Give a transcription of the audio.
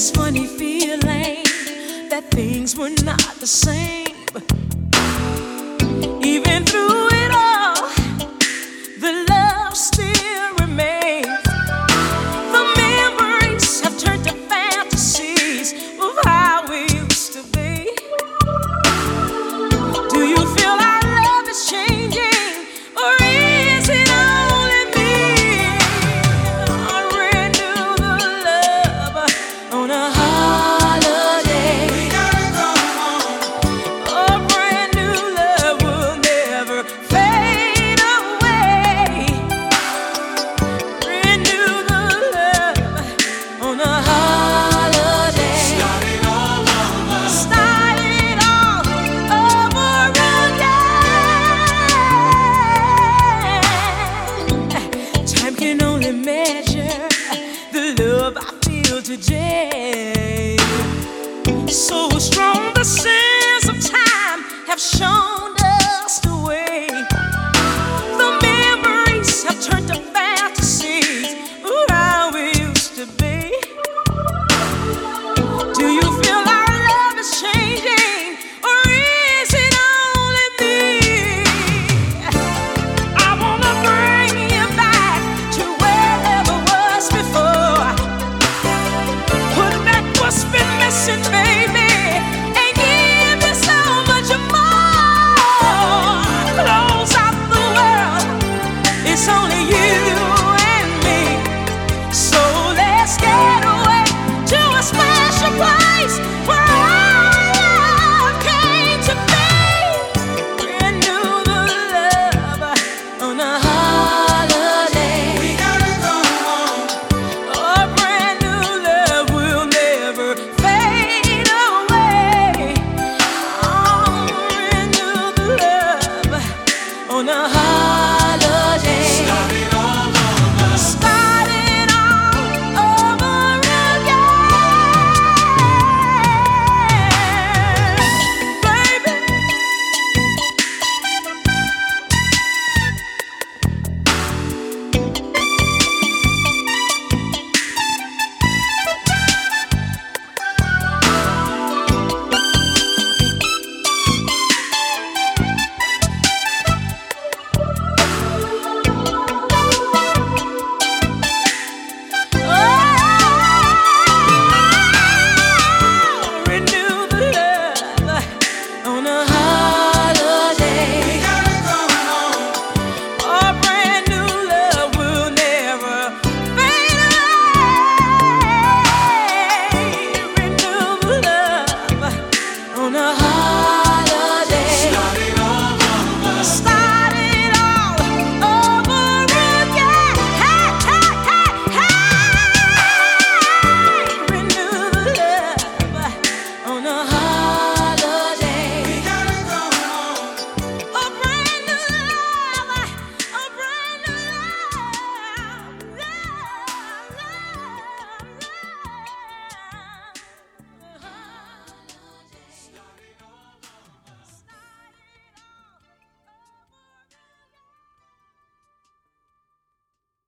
funny feeling that things were not the same. Even through it all, the love still remains. The memories have turned to fantasies of how we used to be. Do you feel our love is changing, or is it only me? I renew the love on a holiday. We gotta go home. A brand new love will never fade away. Renew the love on a holiday. Start it all over. Start it all over again. Time can only measure the love I feel today. So strong the sands of time have shown